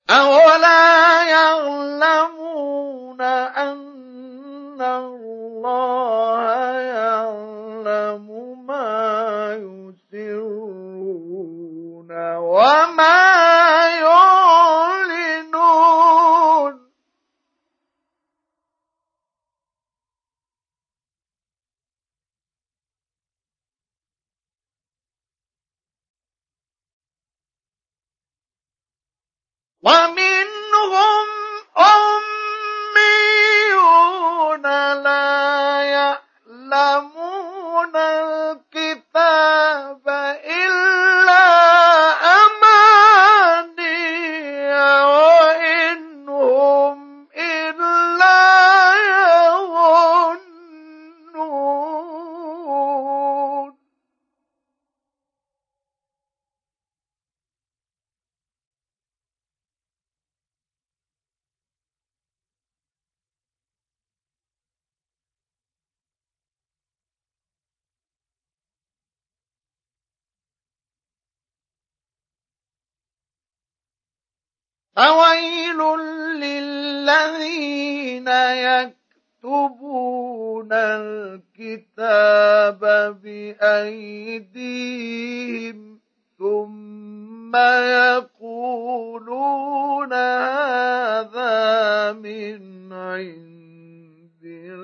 أولا يعلمون أن الله يعلم ما يسرون وما يعلنون ومنهم أميون لا يعلمون الكتاب إلا أماني وإن هم إلا يظنون فويل للذين يكتبون الكتاب بأيديهم ثم يقولون هذا من عند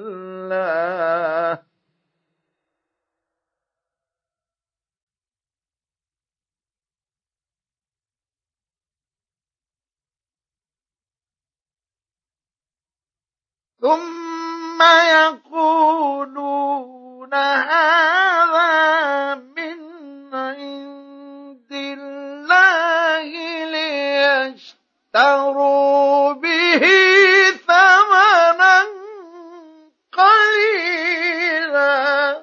الله ثم يقولون هذا من عند الله ليشتروا به ثمنا قليلا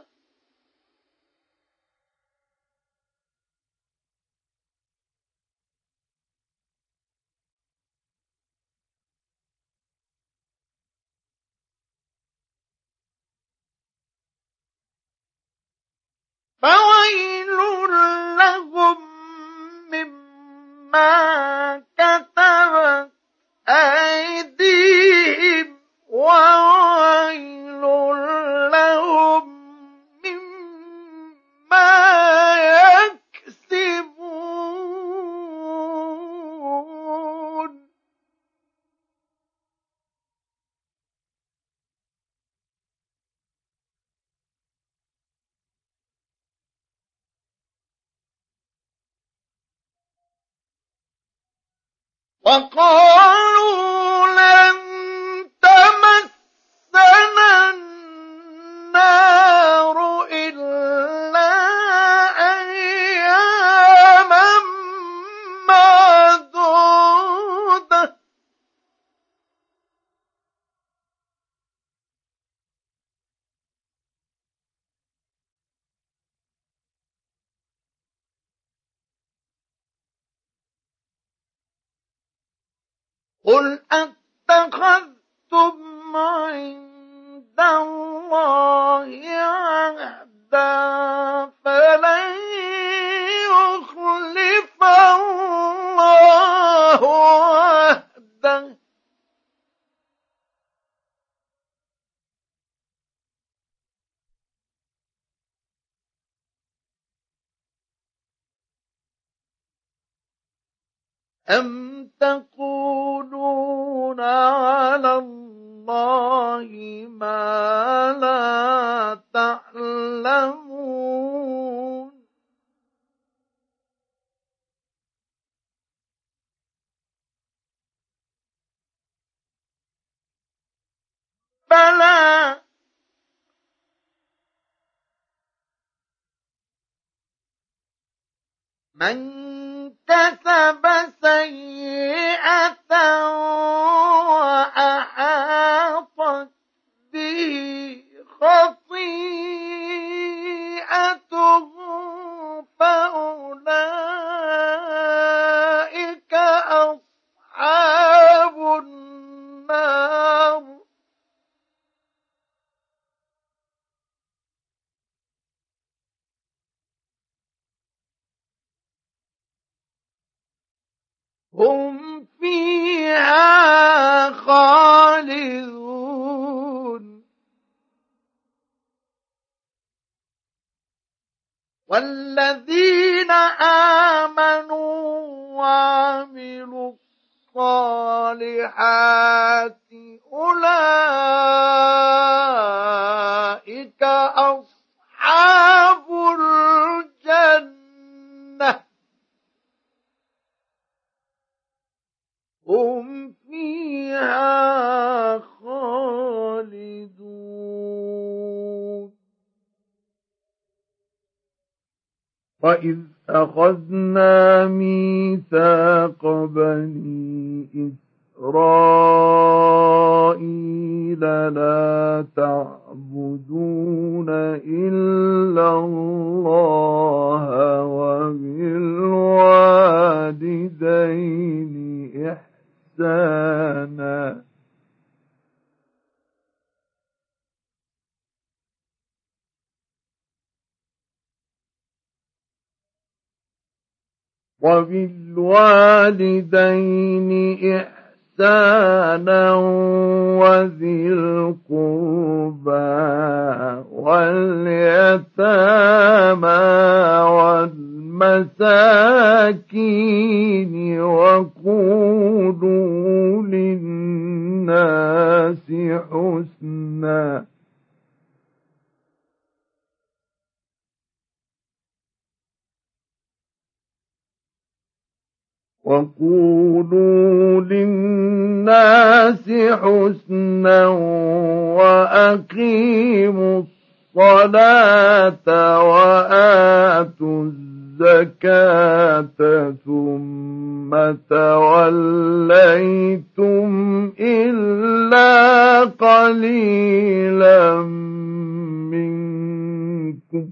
فويل لهم مما كتبت أيديهم وويل لهم مما يكسبون وقالوا لن تمسنا النار إلا أياما معدودة قل أتخذتم عند الله عهدا فلن يخلف الله عهده أم تقولون على الله ما لا تعلمون بلى من كسب سيئة وأحاطت به خطيئته فأولئك أصحاب النار هم فيها وعملوا الصالحات أولئك أصحاب الجنة هم فيها خالدون. وإذ أخذنا ميثاق بني إسرائيل لا تعبدون إلا الله وبالوالدين إحسانا وذي القربى واليتامى والمساكين وقولوا للناس حسنا وأقيموا الصلاة وآتوا الزكاة ثم توليتم إلا قليلا منكم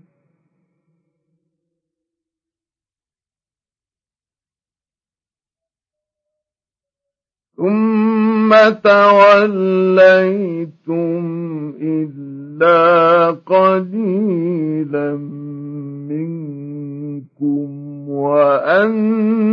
وأنتم